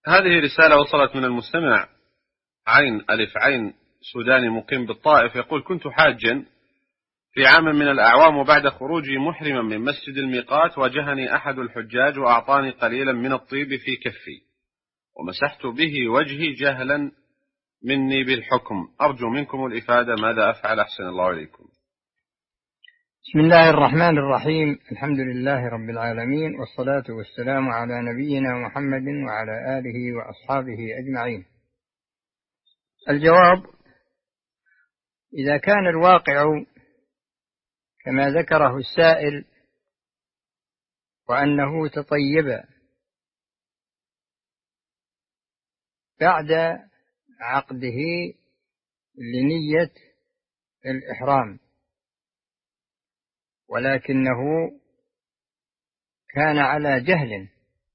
هذه رسالة وصلت من المستمع عين ألف عين سوداني مقيم بالطائف، يقول: كنت حاجا في عام من الأعوام، وبعد خروجي محرما من مسجد الميقات واجهني أحد الحجاج وأعطاني قليلا من الطيب في كفي، ومسحت به وجهي جهلا مني بالحكم، أرجو منكم الإفادة، ماذا أفعل؟ أحسن الله إليكم. بسم الله الرحمن الرحيم، الحمد لله رب العالمين، والصلاة والسلام على نبينا محمد وعلى آله وأصحابه أجمعين. الجواب: إذا كان الواقع كما ذكره السائل وأنه تطيب بعد عقده لنية الإحرام، ولكنه كان على جهل،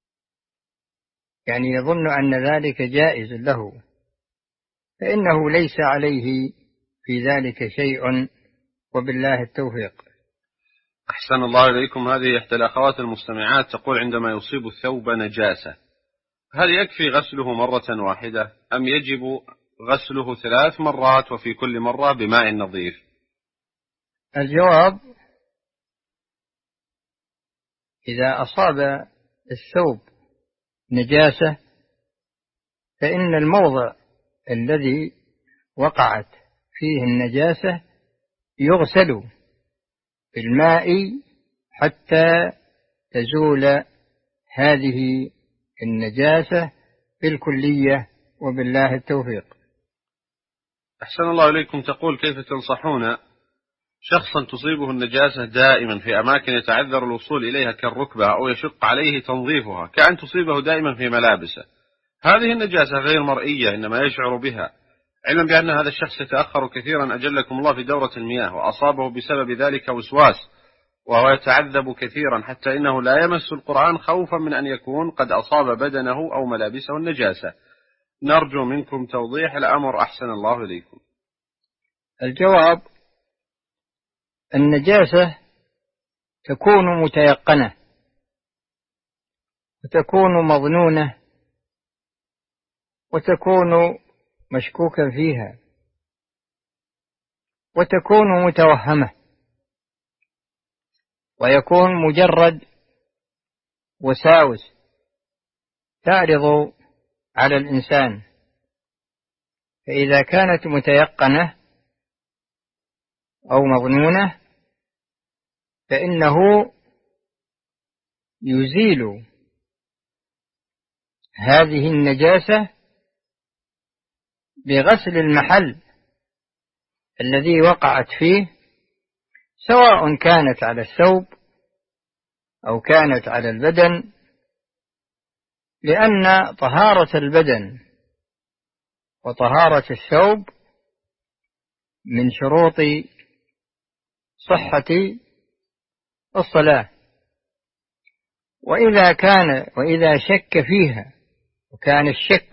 يعني يظن أن ذلك جائز له، فإنه ليس عليه في ذلك شيء، وبالله التوفيق. أحسن الله إليكم. هذه إحدى الأخوات المستمعات تقول: عندما يصيب الثوب نجاسة، هل يكفي غسله مرة واحدة أم يجب غسله 3 مرات وفي كل مرة بماء نظيف؟ الجواب: إذا أصاب الثوب نجاسة فإن الموضع الذي وقعت فيه النجاسة يغسل بالماء حتى تزول هذه النجاسة بالكلية، وبالله التوفيق. أحسن الله إليكم. تقول: كيف تنصحون شخصا تصيبه النجاسة دائما في أماكن يتعذر الوصول إليها كالركبة أو يشق عليه تنظيفها، كأن تصيبه دائما في ملابسه؟ هذه النجاسة غير مرئية، إنما يشعر بها، علما بأن هذا الشخص يتأخر كثيرا أجلكم الله في دورة المياه، وأصابه بسبب ذلك وسواس، وهو يتعذب كثيرا حتى إنه لا يمس القرآن خوفا من أن يكون قد أصاب بدنه أو ملابسه النجاسة. نرجو منكم توضيح الأمر، أحسن الله إليكم. الجواب: النجاسة تكون متيقنة، وتكون مظنونة، وتكون مشكوكا فيها، وتكون متوهمة، ويكون مجرد وساوس تعرض على الإنسان. فإذا كانت متيقنة أو مظنونة فإنه يزيل هذه النجاسة بغسل المحل الذي وقعت فيه، سواء كانت على الثوب أو كانت على البدن، لأن طهارة البدن وطهارة الثوب من شروط صحة الصلاة. وإذا شك فيها، وكان الشك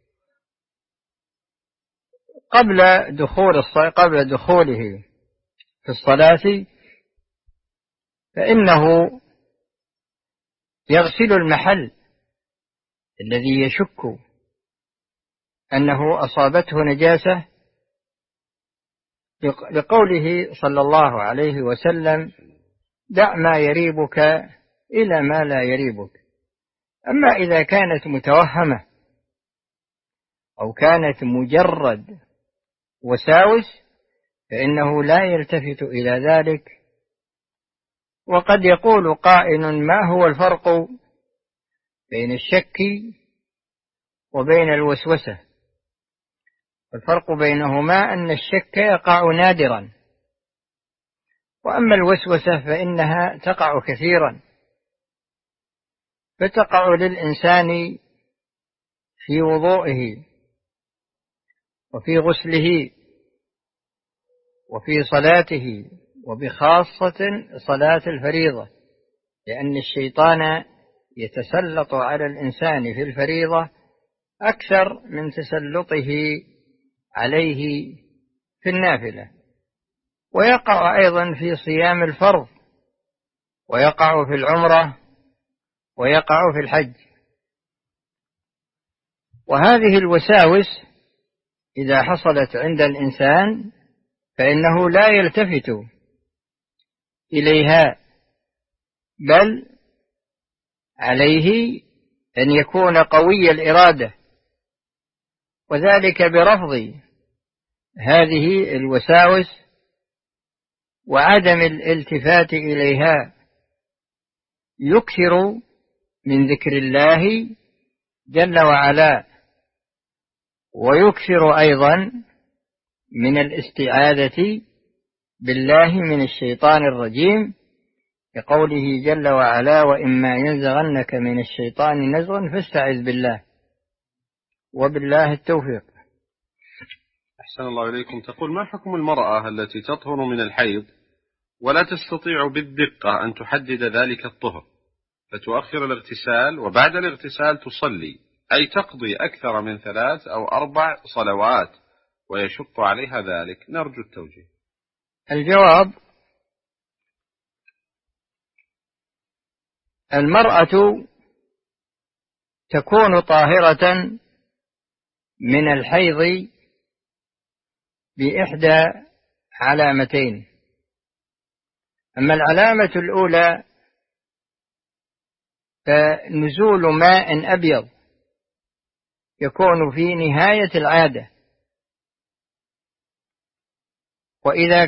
قبل دخوله في الصلاة، فإنه يغسل المحل الذي يشك أنه أصابته نجاسة، لقوله صلى الله عليه وسلم: دع ما يريبك إلى ما لا يريبك. أما إذا كانت متوهمة أو كانت مجرد وساوس فإنه لا يلتفت إلى ذلك. وقد يقول قائل: ما هو الفرق بين الشك وبين الوسوسة؟ الفرق بينهما أن الشك يقع نادرا، وأما الوسوسة فإنها تقع كثيرا، فتقع للإنسان في وضوئه وفي غسله وفي صلاته، وبخاصة صلاة الفريضة، لأن الشيطان يتسلط على الإنسان في الفريضة أكثر من تسلطه عليه في النافلة، ويقع أيضا في صيام الفرض، ويقع في العمرة، ويقع في الحج. وهذه الوساوس إذا حصلت عند الإنسان فإنه لا يلتفت إليها، بل عليه أن يكون قوي الإرادة، وذلك برفض هذه الوساوس وعدم الالتفات إليها. يكثر من ذكر الله جل وعلا، ويكثر أيضا من الاستعاذة بالله من الشيطان الرجيم، لقوله جل وعلا: وإما ينزغنك من الشيطان نزغ فاستعذ بالله، وبالله التوفيق. أحسن الله إليكم. تقول: ما حكم المرأة التي تطهر من الحيض ولا تستطيع بالدقة أن تحدد ذلك الطهر، فتؤخر الاغتسال وبعد الاغتسال تصلي، أي تقضي أكثر من 3 أو 4 صلوات، ويشق عليها ذلك؟ نرجو التوجيه. الجواب: المرأة تكون طاهرة من الحيض بإحدى علامتين. أما العلامة الأولى فنزول ماء أبيض يكون في نهاية العادة، وإذا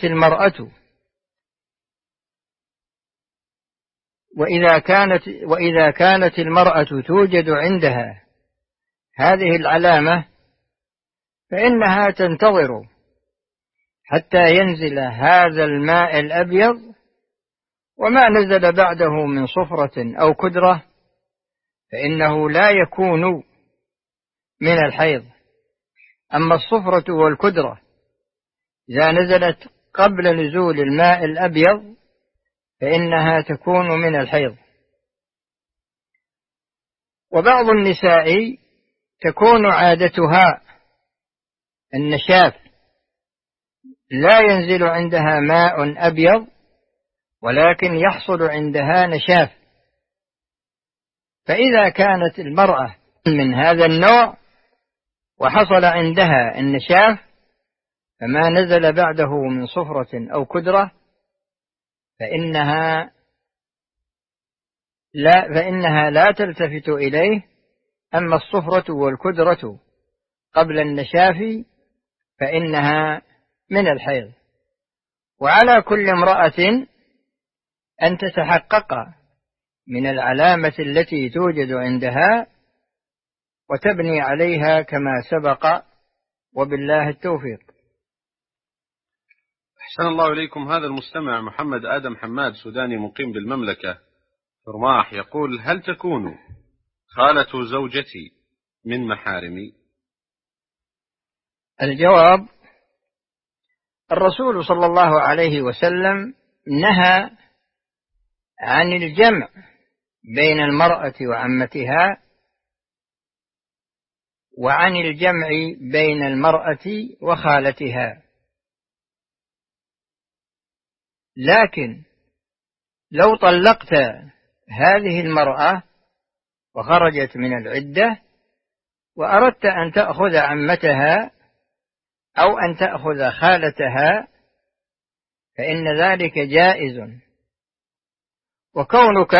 كانت المرأة توجد عندها هذه العلامة فإنها تنتظر حتى ينزل هذا الماء الأبيض، وما نزل بعده من صفرة أو كدرة فإنه لا يكون من الحيض. أما الصفرة والكدرة إذا نزلت قبل نزول الماء الأبيض فإنها تكون من الحيض. وبعض النساء تكون عادتها النشاف، لا ينزل عندها ماء أبيض ولكن يحصل عندها نشاف، فإذا كانت المرأة من هذا النوع وحصل عندها النشاف فما نزل بعده من صفرة أو كدرة فإنها لا تلتفت إليه. أما الصفرة والكدرة قبل النشاف فإنها من الحيض. وعلى كل امرأة أن تتحقق من العلامة التي توجد عندها وتبني عليها كما سبق، وبالله التوفيق. أحسن الله إليكم. هذا المستمع محمد آدم حماد، سوداني مقيم بالمملكة في رماح، يقول: هل تكون خالة زوجتي من محارمي؟ الجواب: الرسول صلى الله عليه وسلم نهى عن الجمع بين المرأة وعمتها، وعن الجمع بين المرأة وخالتها. لكن لو طلقت هذه المرأة وخرجت من العدة وأردت أن تأخذ عمتها أو أن تأخذ خالتها فإن ذلك جائز. وكونك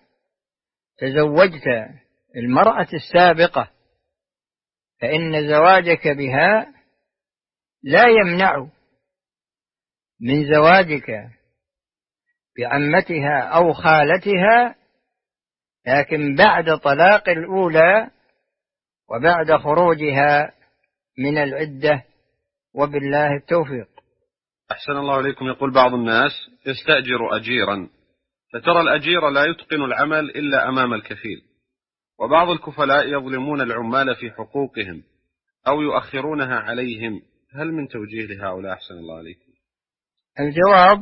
تزوجت المرأة السابقة فإن زواجك بها لا يمنع من زواجك بعمتها أو خالتها، لكن بعد طلاق الأولى وبعد خروجها من العدة، وبالله التوفيق. أحسن الله إليكم. يقول بعض الناس: يستأجر أجيرا، فترى الأجير لا يتقن العمل إلا أمام الكفيل، وبعض الكفلاء يظلمون العمال في حقوقهم أو يؤخرونها عليهم، هل من توجيه لهؤلاء؟ أحسن الله عليكم. الجواب: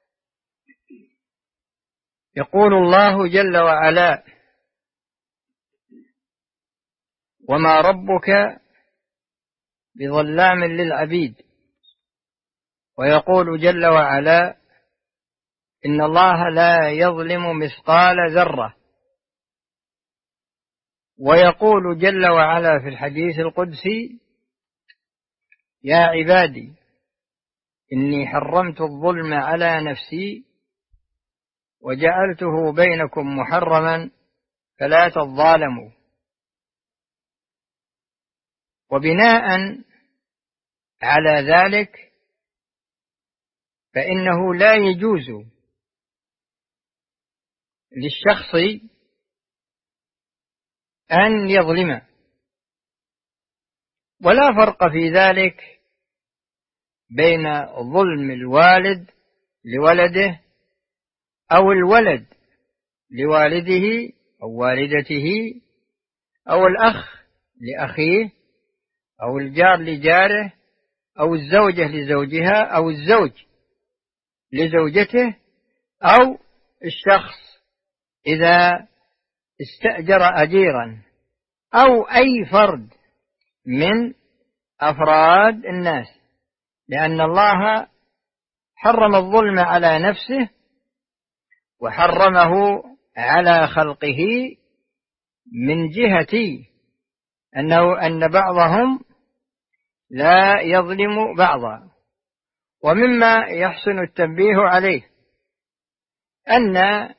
يقول الله جل وعلا: وما ربك بظلام للعبيد. ويقول جل وعلا: إن الله لا يظلم مثقال ذرة. ويقول جل وعلا في الحديث القدسي: يا عبادي إني حرمت الظلم على نفسي وجعلته بينكم محرما فلا تظالموا. وبناء على ذلك فإنه لا يجوز للشخص أن يظلم، ولا فرق في ذلك بين ظلم الوالد لولده أو الولد لوالده أو والدته أو الأخ لأخيه أو الجار لجاره أو الزوجة لزوجها أو الزوج لزوجته أو الشخص إذا استأجر أجيرا أو أي فرد من أفراد الناس، لأن الله حرم الظلم على نفسه وحرمه على خلقه من جهة أن بعضهم لا يظلم بعضا. ومما يحسن التنبيه عليه أن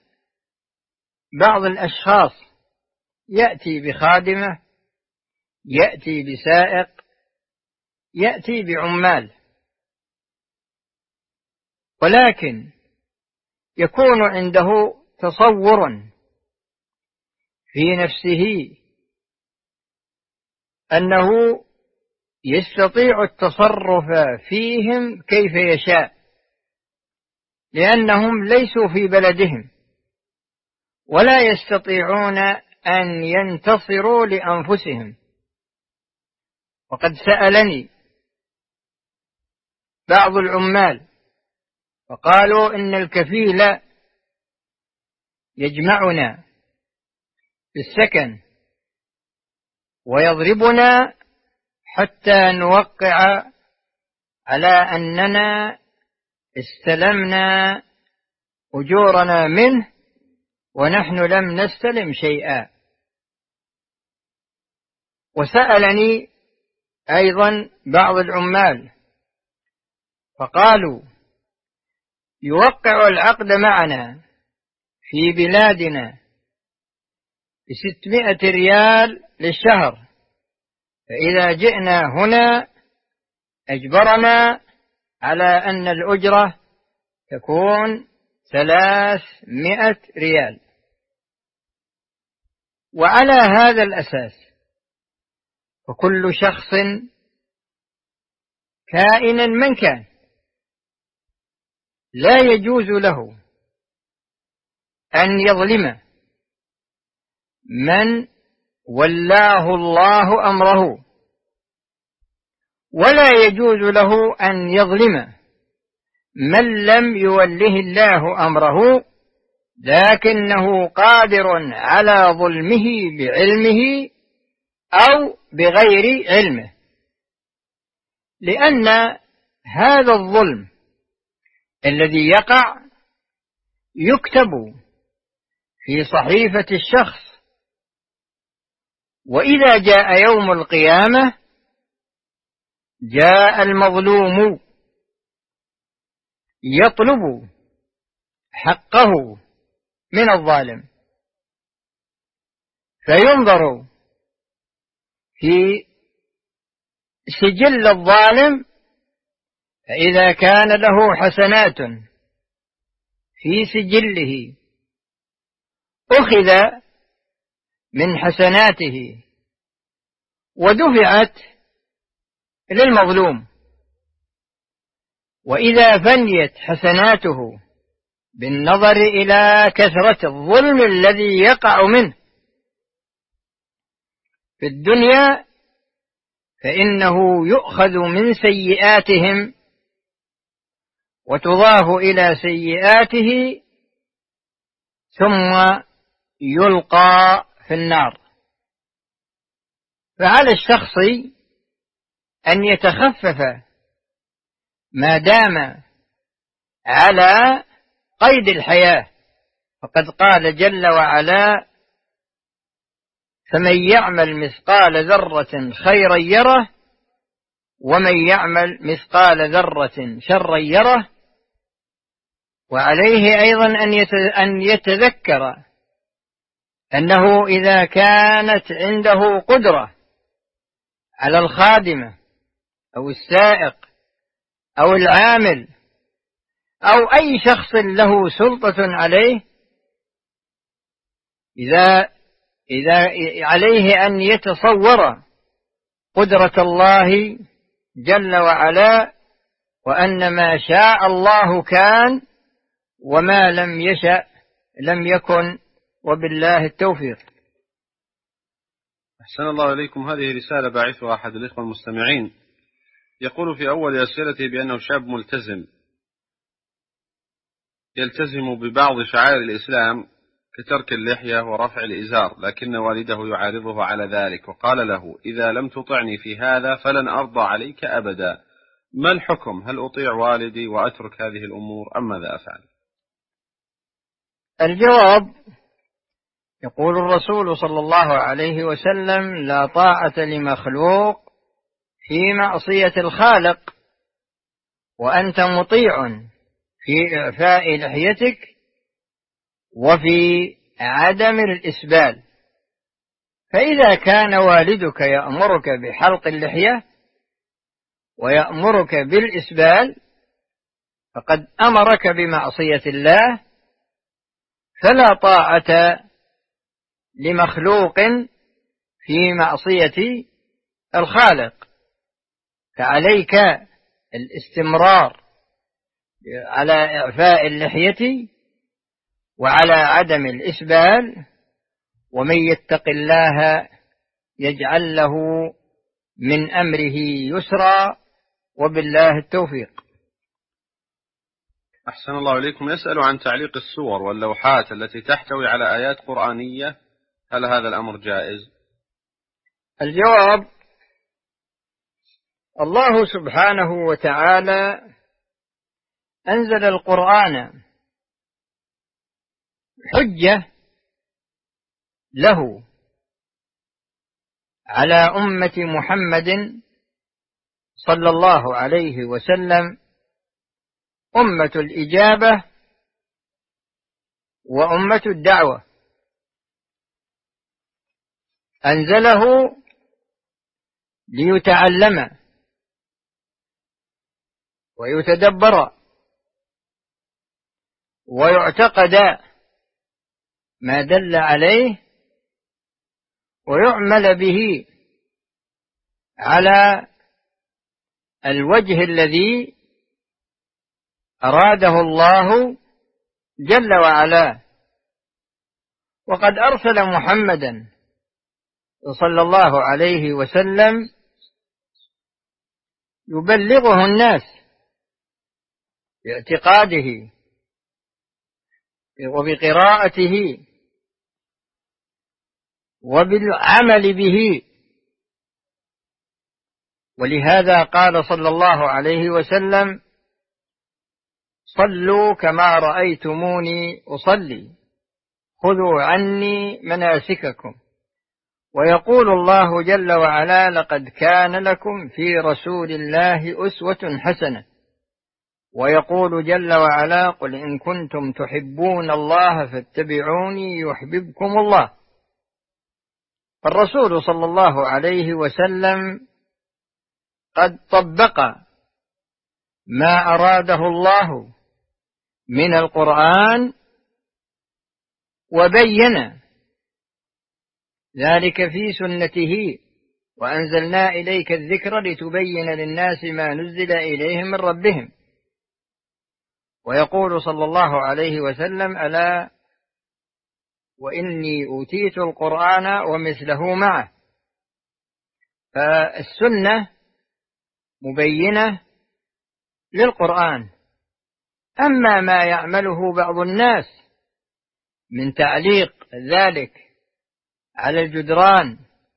بعض الأشخاص يأتي بخادمة، يأتي بسائق، يأتي بعمال، ولكن يكون عنده تصور في نفسه أنه يستطيع التصرف فيهم كيف يشاء، لأنهم ليسوا في بلدهم ولا يستطيعون أن ينتصروا لأنفسهم. وقد سألني بعض العمال فقالوا إن الكفيل يجمعنا في السكن ويضربنا حتى نوقع على أننا استلمنا أجورنا منه ونحن لم نستلم شيئا. وسألني أيضا بعض العمال فقالوا يوقع العقد معنا في بلادنا ب600 ريال للشهر، فإذا جئنا هنا أجبرنا على أن الأجرة تكون 300 ريال. وعلى هذا الأساس فكل شخص كائنا من كان لا يجوز له أن يظلم من ولاه الله أمره، ولا يجوز له أن يظلم من لم يوله الله أمره لكنه قادر على ظلمه بعلمه أو بغير علمه، لأن هذا الظلم الذي يقع يكتب في صحيفة الشخص، وإذا جاء يوم القيامة جاء المظلوم يطلب حقه من الظالم، فينظر في سجل الظالم، فإذا كان له حسنات في سجله أخذ من حسناته ودفعت للمظلوم، وإذا فنيت حسناته بالنظر إلى كثرة الظلم الذي يقع منه في الدنيا فإنه يؤخذ من سيئاتهم وتضاف إلى سيئاته ثم يلقى في النار. فعلى الشخص أن يتخفف ما دام على قيد الحياة، فقد قال جل وعلا فمن يعمل مثقال ذرة خيرا يره ومن يعمل مثقال ذرة شرا يره. وعليه أيضا أن يتذكر أنه إذا كانت عنده قدرة على الخادمة أو السائق أو العامل أو أي شخص له سلطة عليه، إذا عليه أن يتصور قدرة الله جل وعلا، وأن ما شاء الله كان وما لم يشأ لم يكن، وبالله التوفيق. أحسن الله إليكم. هذه رسالة باعثها أحد الإخوة المستمعين، يقول في أول أسئلته بأنه شاب ملتزم يلتزم ببعض شعائر الإسلام كترك اللحية ورفع الإزار، لكن والده يعارضه على ذلك وقال له: إذا لم تطعني في هذا فلن أرضى عليك أبدا. ما الحكم؟ هل أطيع والدي وأترك هذه الأمور أم ماذا أفعل؟ الجواب: يقول الرسول صلى الله عليه وسلم: لا طاعة لمخلوق في معصية الخالق، وأنت مطيع في إعفاء لحيتك وفي عدم الإسبال. فإذا كان والدك يأمرك بحلق اللحية ويأمرك بالإسبال فقد أمرك بمعصية الله، فلا طاعة لمخلوق في معصية الخالق، فعليك الاستمرار على إعفاء اللحية وعلى عدم الإسبال. ومن يتق الله يجعل له من أمره يسرا، وبالله التوفيق. أحسن الله إليكم. يسأل عن تعليق الصور واللوحات التي تحتوي على آيات قرآنية، هل هذا الأمر جائز؟ الجواب: الله سبحانه وتعالى أنزل القرآن حجة له على أمة محمد صلى الله عليه وسلم، أمة الإجابة وأمة الدعوة. أنزله ليتعلم ويتدبر ويعتقد ما دل عليه ويعمل به على الوجه الذي أراده الله جل وعلا. وقد أرسل محمدا صلى الله عليه وسلم يبلغه الناس باعتقاده وبقراءته وبالعمل به. ولهذا قال صلى الله عليه وسلم: صلوا كما رأيتموني أصلي، خذوا عني مناسككم. ويقول الله جل وعلا: لقد كان لكم في رسول الله أسوة حسنة. ويقول جل وعلا: قل إن كنتم تحبون الله فاتبعوني يحببكم الله. فالرسول صلى الله عليه وسلم قد طبق ما أراده الله من القرآن وبين ذلك في سنته: وأنزلنا إليك الذكر لتبين للناس ما نزل إليهم من ربهم. ويقول صلى الله عليه وسلم: ألا وإني أوتيت القرآن ومثله معه. فالسنة مبينة للقرآن. أما ما يعمله بعض الناس من تعليق ذلك على الجدران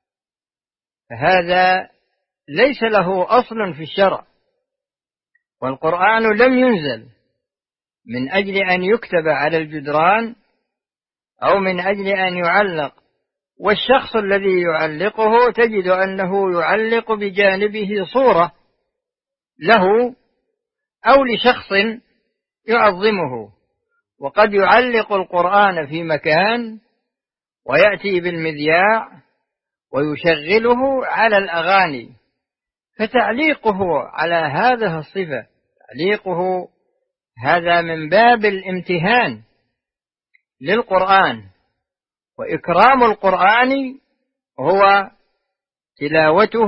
فهذا ليس له أصل في الشرع، والقرآن لم ينزل من أجل أن يكتب على الجدران أو من أجل أن يعلق والشخص الذي يعلقه تجد أنه يعلق بجانبه صورة له أو لشخص يعظمه، وقد يعلق القرآن في مكان ويأتي بالمذياع ويشغله على الأغاني، فتعليقه على هذه الصفة، تعليقه هذا من باب الامتهان للقرآن، وإكرام القرآن هو تلاوته،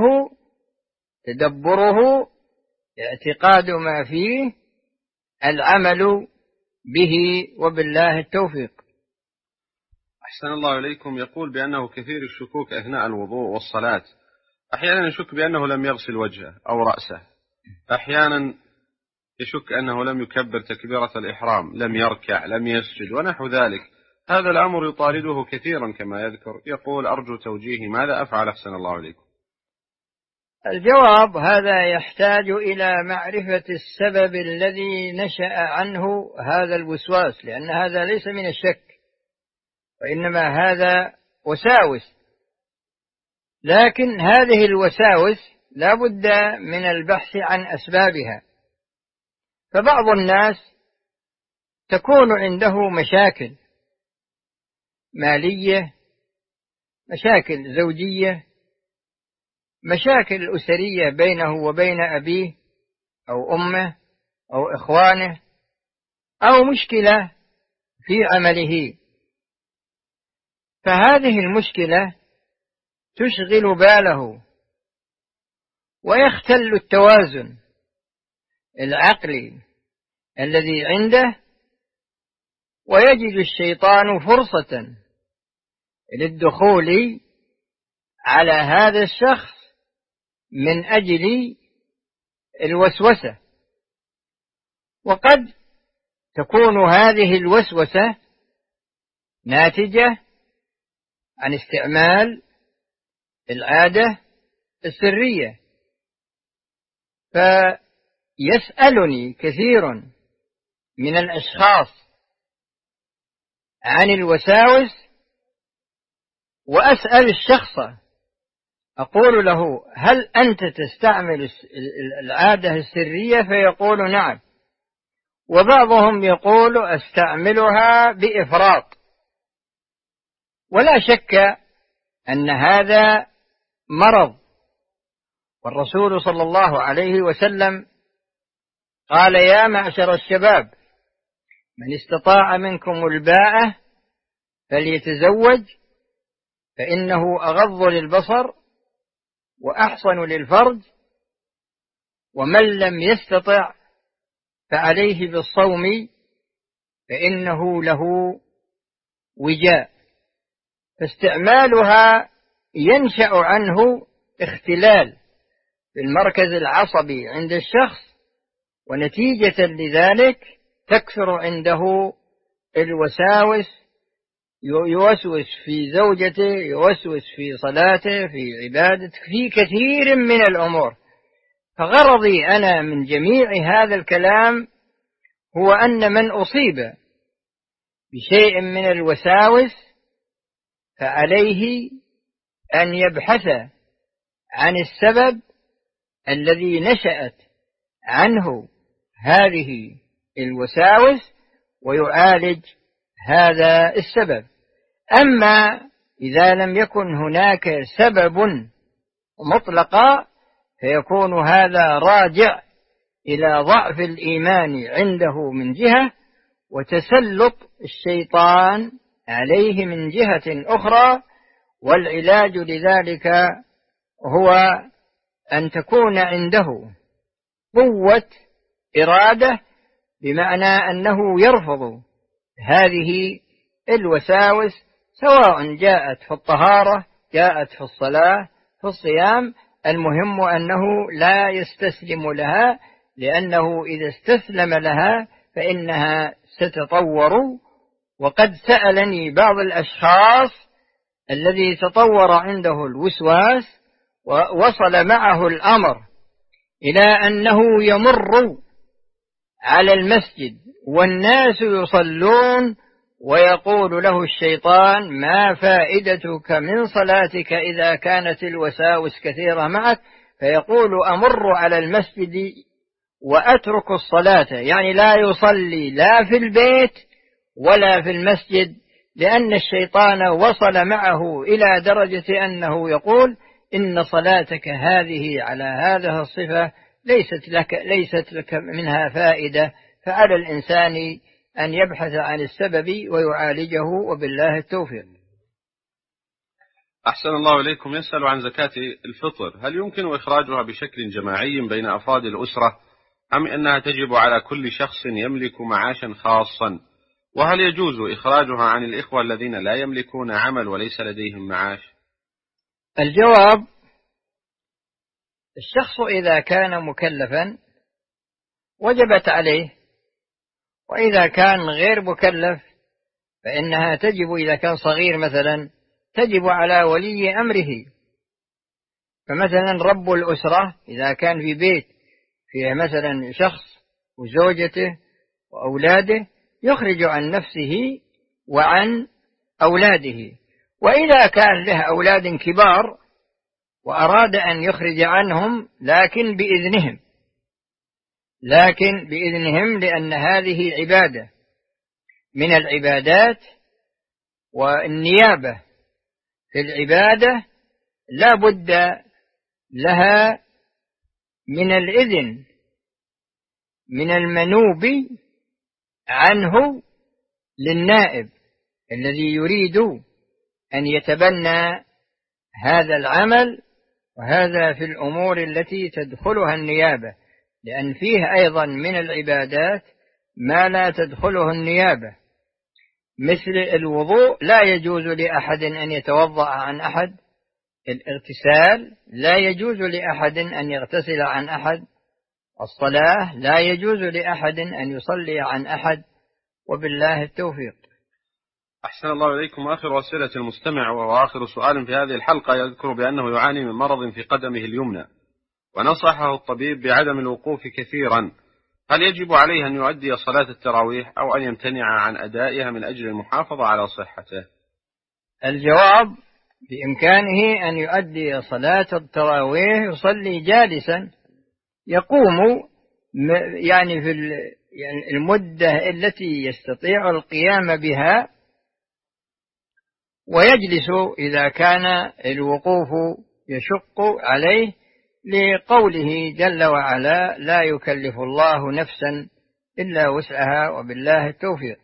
تدبره، اعتقاد ما فيه، العمل به، وبالله التوفيق. أحسن الله إليكم. يقول بأنه كثير الشكوك أثناء الوضوء والصلاة، أحيانا يشك بأنه لم يغسل وجهه أو رأسه، أحيانا يشك أنه لم يكبر تكبيرة الإحرام، لم يركع، لم يسجد ونحو ذلك. هذا الأمر يطارده كثيرا كما يذكر. يقول أرجو توجيهي، ماذا أفعل أحسن الله إليكم؟ الجواب: هذا يحتاج إلى معرفة السبب الذي نشأ عنه هذا الوسواس، لأن هذا ليس من الشك، وإنما هذا وساوس، لكن هذه الوساوس لا بد من البحث عن أسبابها. فبعض الناس تكون عنده مشاكل مالية، مشاكل زوجية، مشاكل أسرية بينه وبين أبيه أو أمه أو إخوانه، أو مشكلة في عمله، فهذه المشكلة تشغل باله ويختل التوازن العقلي الذي عنده، ويجد الشيطان فرصة للدخول على هذا الشخص من أجل الوسوسة. وقد تكون هذه الوسوسة ناتجة عن استعمال العادة السرية. فيسألني كثير من الأشخاص عن الوساوس، وأسأل الشخص أقول له: هل أنت تستعمل العادة السرية؟ فيقول: نعم. وبعضهم يقول: أستعملها بإفراط. ولا شك أن هذا مرض، والرسول صلى الله عليه وسلم قال: يا معشر الشباب، من استطاع منكم الباءة فليتزوج، فإنه أغض للبصر وأحصن للفرج، ومن لم يستطع فعليه بالصوم فإنه له وجاء. فاستعمالها ينشأ عنه اختلال في المركز العصبي عند الشخص، ونتيجة لذلك تكثر عنده الوساوس، يوسوس في زوجته، يوسوس في صلاته، في عبادته، في كثير من الأمور. فغرضي أنا من جميع هذا الكلام هو أن من أصيب بشيء من الوساوس فعليه أن يبحث عن السبب الذي نشأت عنه هذه الوساوس ويعالج هذا السبب. أما إذا لم يكن هناك سبب مطلقا فيكون هذا راجع إلى ضعف الإيمان عنده من جهة، وتسلط الشيطان عليه من جهة أخرى. والعلاج لذلك هو أن تكون عنده قوة إرادة، بمعنى أنه يرفض هذه الوساوس، سواء جاءت في الطهارة، جاءت في الصلاة، في الصيام. المهم أنه لا يستسلم لها، لأنه إذا استسلم لها فإنها ستطور. وقد سألني بعض الأشخاص الذي تطور عنده الوسواس ووصل معه الأمر إلى أنه يمر على المسجد والناس يصلون ويقول له الشيطان: ما فائدتك من صلاتك إذا كانت الوساوس كثيرة معك؟ فيقول: أمر على المسجد وأترك الصلاة، يعني لا يصلي لا في البيت ولا في المسجد، لأن الشيطان وصل معه إلى درجة أنه يقول: إن صلاتك هذه على هذه الصفة ليست لك منها فائدة. فعلى الإنسان أن يبحث عن السبب ويعالجه، وبالله التوفيق. أحسن الله إليكم. يسأل عن زكاة الفطر، هل يمكن إخراجها بشكل جماعي بين أفراد الأسرة، أم أنها تجب على كل شخص يملك معاشا خاصا؟ وهل يجوز إخراجها عن الإخوة الذين لا يملكون عمل وليس لديهم معاش؟ الجواب: الشخص إذا كان مكلفا وجبت عليه، وإذا كان غير مكلف فإنها تجب، إذا كان صغير مثلا تجب على ولي أمره. فمثلا رب الأسرة إذا كان في بيت فيه مثلا شخص وزوجته وأولاده يخرج عن نفسه وعن أولاده. وإذا كان له أولاد كبار وأراد أن يخرج عنهم لكن بإذنهم، لأن هذه عبادة من العبادات، والنيابة في العبادة لا بد لها من الإذن من المنوب عنه للنائب الذي يريد أن يتبنى هذا العمل، وهذا في الأمور التي تدخلها النيابة، لأن فيه أيضا من العبادات ما لا تدخله النيابة، مثل الوضوء لا يجوز لأحد أن يتوضأ عن أحد، الاغتسال لا يجوز لأحد أن يغتسل عن أحد، الصلاة لا يجوز لأحد أن يصلي عن أحد، وبالله التوفيق. أحسن الله إليكم. آخر أسئلة المستمع وهو آخر سؤال في هذه الحلقة، يذكر بأنه يعاني من مرض في قدمه اليمنى، ونصحه الطبيب بعدم الوقوف كثيرا، هل يجب عليه أن يؤدي صلاة التراويح أو أن يمتنع عن أدائها من أجل المحافظة على صحته؟ الجواب: بإمكانه أن يؤدي صلاة التراويح، يصلي جالسا، يقوم يعني في المدة التي يستطيع القيام بها، ويجلس إذا كان الوقوف يشق عليه، لقوله جل وعلا: لا يكلف الله نفسا إلا وسعها، وبالله التوفيق.